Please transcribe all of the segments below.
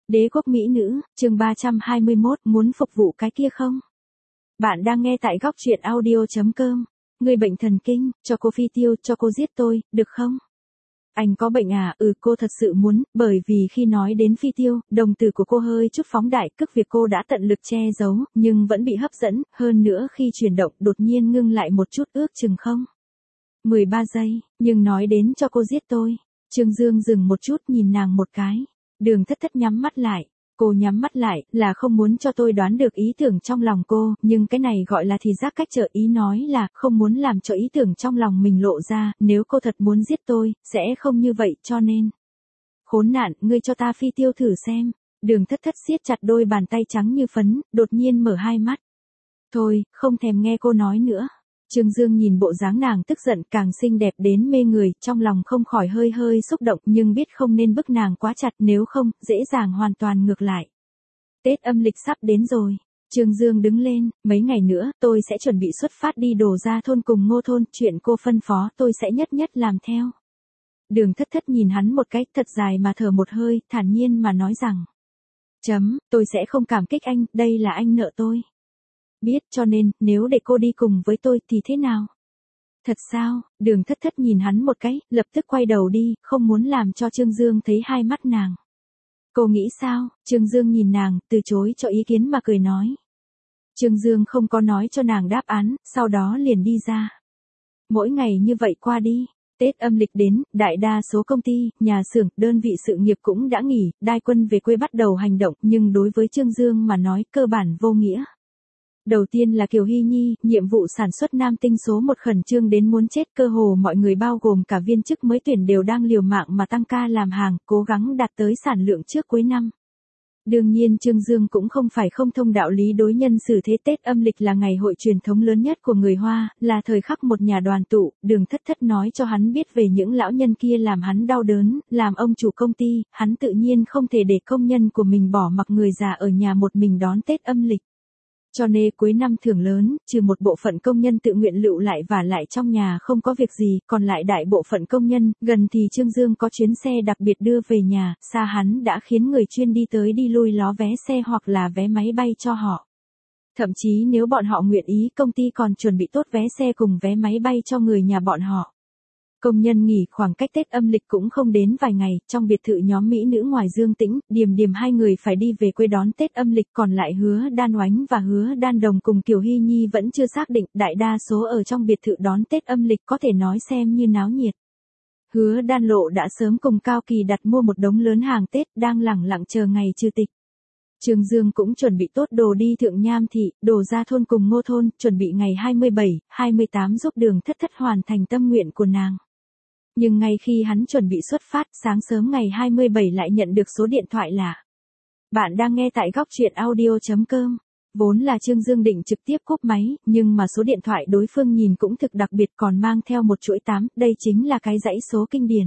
Đế quốc mỹ nữ, chương 321, muốn phục vụ cái kia không? Bạn đang nghe tại góc truyện audio.com. Người bệnh thần kinh, cho cô phi tiêu, cho cô giết tôi, được không? Anh có bệnh à? Cô thật sự muốn, bởi vì khi nói đến phi tiêu, đồng tử của cô hơi chút phóng đại, cước việc cô đã tận lực che giấu, nhưng vẫn bị hấp dẫn, hơn nữa khi chuyển động đột nhiên ngưng lại một chút ước chừng không? 13 giây, nhưng nói đến cho cô giết tôi. Trương Dương dừng một chút nhìn nàng một cái. Đường Thất Thất nhắm mắt lại. Cô nhắm mắt lại là không muốn cho tôi đoán được ý tưởng trong lòng cô, nhưng cái này gọi là thì giác cách trợ ý, nói là không muốn làm cho ý tưởng trong lòng mình lộ ra, nếu cô thật muốn giết tôi, sẽ không như vậy, cho nên. Khốn nạn, ngươi cho ta phi tiêu thử xem. Đường Thất Thất siết chặt đôi bàn tay trắng như phấn, đột nhiên mở hai mắt. Thôi, không thèm nghe cô nói nữa. Trương Dương nhìn bộ dáng nàng tức giận càng xinh đẹp đến mê người, trong lòng không khỏi hơi hơi xúc động, nhưng biết không nên bức nàng quá chặt, nếu không, dễ dàng hoàn toàn ngược lại. Tết âm lịch sắp đến rồi. Trương Dương đứng lên, mấy ngày nữa, tôi sẽ chuẩn bị xuất phát đi Đồ Gia thôn cùng Ngô thôn, chuyện cô phân phó tôi sẽ nhất nhất làm theo. Đường Thất Thất nhìn hắn một cái thật dài mà thở một hơi, thản nhiên mà nói rằng. Tôi sẽ không cảm kích anh, đây là anh nợ tôi. Biết, cho nên, nếu để cô đi cùng với tôi thì thế nào? Thật sao? Đường Thất Thất nhìn hắn một cái, lập tức quay đầu đi, không muốn làm cho Trương Dương thấy hai mắt nàng. Cô nghĩ sao? Trương Dương nhìn nàng, từ chối cho ý kiến mà cười nói. Trương Dương không có nói cho nàng đáp án, sau đó liền đi ra. Mỗi ngày như vậy qua đi. Tết âm lịch đến, đại đa số công ty, nhà xưởng, đơn vị sự nghiệp cũng đã nghỉ, đai quân về quê bắt đầu hành động, nhưng đối với Trương Dương mà nói cơ bản vô nghĩa. Đầu tiên là Kiều Hy Nhi, nhiệm vụ sản xuất nam tinh số 1 khẩn trương đến muốn chết, cơ hồ mọi người bao gồm cả viên chức mới tuyển đều đang liều mạng mà tăng ca làm hàng, cố gắng đạt tới sản lượng trước cuối năm. Đương nhiên Trương Dương cũng không phải không thông đạo lý đối nhân xử thế. Tết âm lịch là ngày hội truyền thống lớn nhất của người Hoa, là thời khắc một nhà đoàn tụ. Đường Thất Thất nói cho hắn biết về những lão nhân kia làm hắn đau đớn, làm ông chủ công ty, hắn tự nhiên không thể để công nhân của mình bỏ mặc người già ở nhà một mình đón Tết âm lịch. Cho nên cuối năm thưởng lớn, trừ một bộ phận công nhân tự nguyện lựu lại và lại trong nhà không có việc gì, còn lại đại bộ phận công nhân, gần thì Trương Dương có chuyến xe đặc biệt đưa về nhà, xa hắn đã khiến người chuyên đi tới đi lui ló vé xe hoặc là vé máy bay cho họ. Thậm chí nếu bọn họ nguyện ý, công ty còn chuẩn bị tốt vé xe cùng vé máy bay cho người nhà bọn họ. Công nhân nghỉ khoảng cách Tết âm lịch cũng không đến vài ngày, trong biệt thự nhóm mỹ nữ ngoài Dương Tĩnh, Điềm Điềm hai người phải đi về quê đón Tết âm lịch, còn lại Hứa Đan Oánh và Hứa Đan Đồng cùng Kiều Hy Nhi vẫn chưa xác định, đại đa số ở trong biệt thự đón Tết âm lịch có thể nói xem như náo nhiệt. Hứa Đan Lộ đã sớm cùng Cao Kỳ đặt mua một đống lớn hàng Tết, đang lẳng lặng chờ ngày trừ tịch. Trương Dương cũng chuẩn bị tốt đồ đi Thượng Nham Thị, Đồ Gia thôn cùng Ngô thôn, chuẩn bị ngày 27, 28 giúp Đường Thất Thất hoàn thành tâm nguyện của nàng. Nhưng ngay khi hắn chuẩn bị xuất phát, sáng sớm ngày 27 lại nhận được số điện thoại lạ. Bạn đang nghe tại góc truyện audio.com. Vốn là Trương Dương định trực tiếp cúp máy, nhưng mà số điện thoại đối phương nhìn cũng thực đặc biệt, còn mang theo một chuỗi 8, đây chính là cái dãy số kinh điển.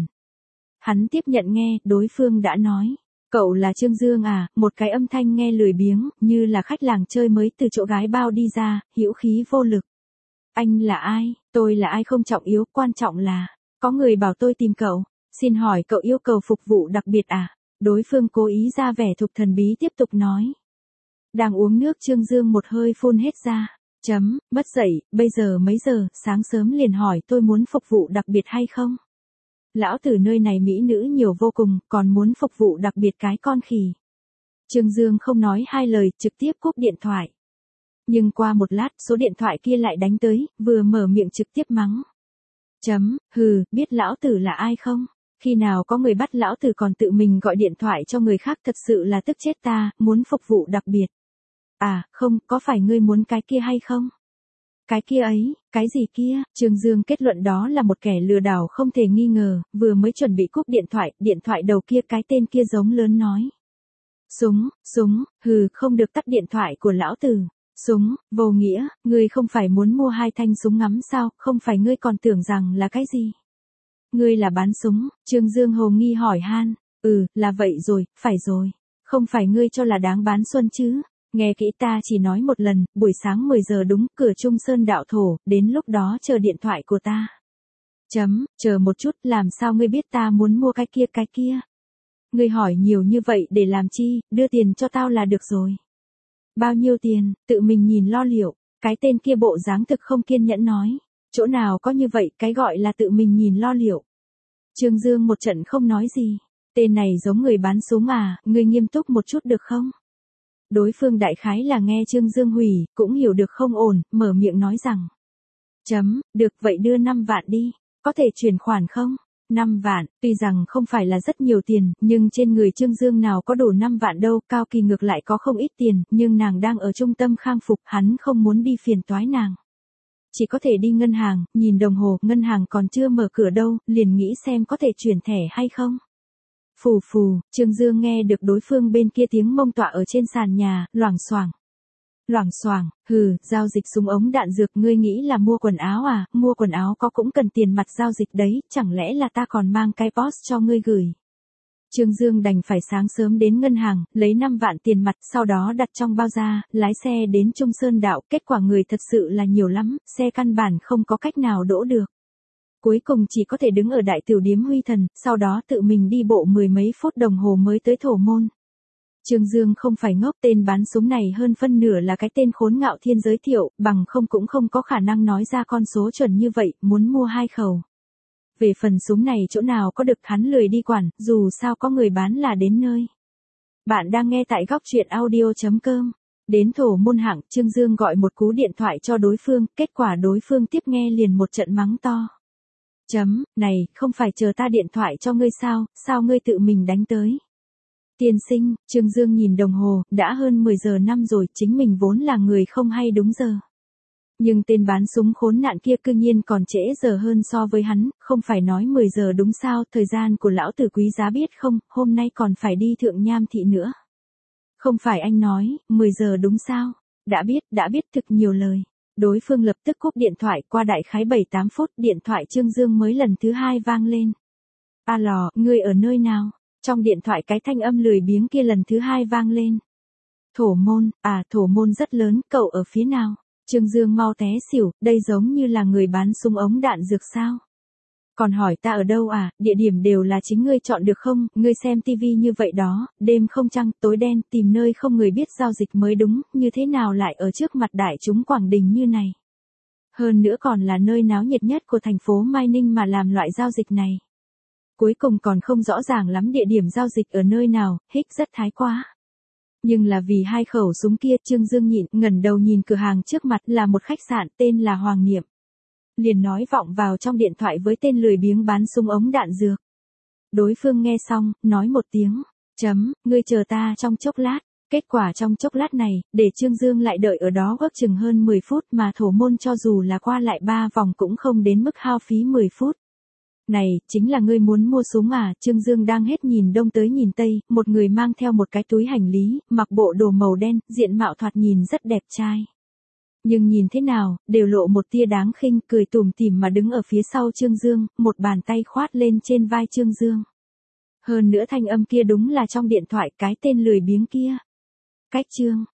Hắn tiếp nhận nghe, đối phương đã nói. Cậu là Trương Dương à? Một cái âm thanh nghe lười biếng, như là khách làng chơi mới từ chỗ gái bao đi ra, hữu khí vô lực. Anh là ai? Tôi là ai không trọng yếu, quan trọng là. Có người bảo tôi tìm cậu, xin hỏi cậu yêu cầu phục vụ đặc biệt à? Đối phương cố ý ra vẻ thục thần bí tiếp tục nói. Đang uống nước Trương Dương một hơi phun hết ra. Mất dậy, bây giờ mấy giờ, sáng sớm liền hỏi tôi muốn phục vụ đặc biệt hay không? Lão tử nơi này mỹ nữ nhiều vô cùng, còn muốn phục vụ đặc biệt cái con khỉ. Trương Dương không nói hai lời, trực tiếp cúp điện thoại. Nhưng qua một lát, số điện thoại kia lại đánh tới, vừa mở miệng trực tiếp mắng. Biết lão tử là ai không? Khi nào có người bắt lão tử còn tự mình gọi điện thoại cho người khác, thật sự là tức chết ta, muốn phục vụ đặc biệt. À, không, có phải ngươi muốn cái kia hay không? Cái kia ấy, cái gì kia? Trương Dương kết luận đó là một kẻ lừa đảo không thể nghi ngờ, vừa mới chuẩn bị cúp điện thoại đầu kia cái tên kia giống lớn nói. Súng, không được tắt điện thoại của lão tử. Súng, vô nghĩa, ngươi không phải muốn mua 2 thanh súng ngắm sao, không phải ngươi còn tưởng rằng là cái gì? Ngươi là bán súng, Trương Dương hồ nghi hỏi han, là vậy rồi, phải rồi, không phải ngươi cho là đáng bán xuân chứ? Nghe kỹ ta chỉ nói một lần, buổi sáng 10 giờ đúng, cửa Trung Sơn đạo thổ, đến lúc đó chờ điện thoại của ta. Chờ một chút, làm sao ngươi biết ta muốn mua cái kia? Ngươi hỏi nhiều như vậy để làm chi, đưa tiền cho tao là được rồi. Bao nhiêu tiền, tự mình nhìn lo liệu, cái tên kia bộ dáng thực không kiên nhẫn nói. Chỗ nào có như vậy, cái gọi là tự mình nhìn lo liệu. Trương Dương một trận không nói gì. Tên này giống người bán súng à, ngươi nghiêm túc một chút được không? Đối phương đại khái là nghe Trương Dương hủy, cũng hiểu được không ổn, mở miệng nói rằng. Được vậy đưa 5 vạn đi, có thể chuyển khoản không? 5 vạn, tuy rằng không phải là rất nhiều tiền, nhưng trên người Trương Dương nào có đủ 5 vạn đâu, Cao Kỳ ngược lại có không ít tiền, nhưng nàng đang ở trung tâm khang phục, hắn không muốn đi phiền toái nàng. Chỉ có thể đi ngân hàng, nhìn đồng hồ, ngân hàng còn chưa mở cửa đâu, liền nghĩ xem có thể chuyển thẻ hay không. Phù phù, Trương Dương nghe được đối phương bên kia tiếng mông tọa ở trên sàn nhà, loảng xoảng. Loảng xoảng, giao dịch súng ống đạn dược, ngươi nghĩ là mua quần áo à, mua quần áo có cũng cần tiền mặt giao dịch đấy, chẳng lẽ là ta còn mang cái post cho ngươi gửi. Trương Dương đành phải sáng sớm đến ngân hàng, lấy 5 vạn tiền mặt, sau đó đặt trong bao da, lái xe đến Trung Sơn Đạo, kết quả người thật sự là nhiều lắm, xe căn bản không có cách nào đỗ được. Cuối cùng chỉ có thể đứng ở đại tiểu điếm Huy Thần, sau đó tự mình đi bộ 10 mấy phút đồng hồ mới tới Thổ Môn. Trương Dương không phải ngốc, tên bán súng này hơn phân nửa là cái tên khốn Ngạo Thiên giới thiệu, bằng không cũng không có khả năng nói ra con số chuẩn như vậy, muốn mua 2 khẩu. Về phần súng này chỗ nào có được, hắn lười đi quản, dù sao có người bán là đến nơi. Bạn đang nghe tại góc truyện audio.com. Đến Thổ Môn hạng, Trương Dương gọi một cú điện thoại cho đối phương, kết quả đối phương tiếp nghe liền một trận mắng to. Này, không phải chờ ta điện thoại cho ngươi sao ngươi tự mình đánh tới. Tiên sinh, Trương Dương nhìn đồng hồ, đã hơn 10 giờ năm rồi, chính mình vốn là người không hay đúng giờ. Nhưng tên bán súng khốn nạn kia cư nhiên còn trễ giờ hơn so với hắn, không phải nói 10 giờ đúng sao, thời gian của lão tử quý giá biết không, hôm nay còn phải đi Thượng Nham Thị nữa. Không phải anh nói, 10 giờ đúng sao, đã biết thực nhiều lời. Đối phương lập tức cúp điện thoại, qua đại khái 7-8 phút, điện thoại Trương Dương mới lần thứ 2 vang lên. Alo, ngươi ở nơi nào? Trong điện thoại cái thanh âm lười biếng kia lần thứ 2 vang lên. Thổ Môn, Thổ Môn rất lớn, cậu ở phía nào? Trương Dương mau té xỉu, đây giống như là người bán súng ống đạn dược sao? Còn hỏi ta ở đâu à, địa điểm đều là chính ngươi chọn được không, ngươi xem tivi như vậy đó, đêm không trăng, tối đen, tìm nơi không người biết giao dịch mới đúng, như thế nào lại ở trước mặt đại chúng Quảng Đình như này? Hơn nữa còn là nơi náo nhiệt nhất của thành phố Mai Ninh mà làm loại giao dịch này. Cuối cùng còn không rõ ràng lắm địa điểm giao dịch ở nơi nào, rất thái quá. Nhưng là vì 2 khẩu súng kia, Trương Dương nhịn, ngẩng đầu nhìn cửa hàng trước mặt là một khách sạn tên là Hoàng Niệm. Liền nói vọng vào trong điện thoại với tên lười biếng bán súng ống đạn dược. Đối phương nghe xong, nói một tiếng, ngươi chờ ta trong chốc lát. Kết quả trong chốc lát này, để Trương Dương lại đợi ở đó ước chừng hơn 10 phút mà Thổ Môn cho dù là qua lại 3 vòng cũng không đến mức hao phí 10 phút. Này, chính là ngươi muốn mua súng à? Trương Dương đang hết nhìn đông tới nhìn tây, một người mang theo một cái túi hành lý, mặc bộ đồ màu đen, diện mạo thoạt nhìn rất đẹp trai. Nhưng nhìn thế nào, đều lộ một tia đáng khinh, cười tủm tỉm mà đứng ở phía sau Trương Dương, một bàn tay khoát lên trên vai Trương Dương. Hơn nữa thanh âm kia đúng là trong điện thoại cái tên lười biếng kia. Cách Trương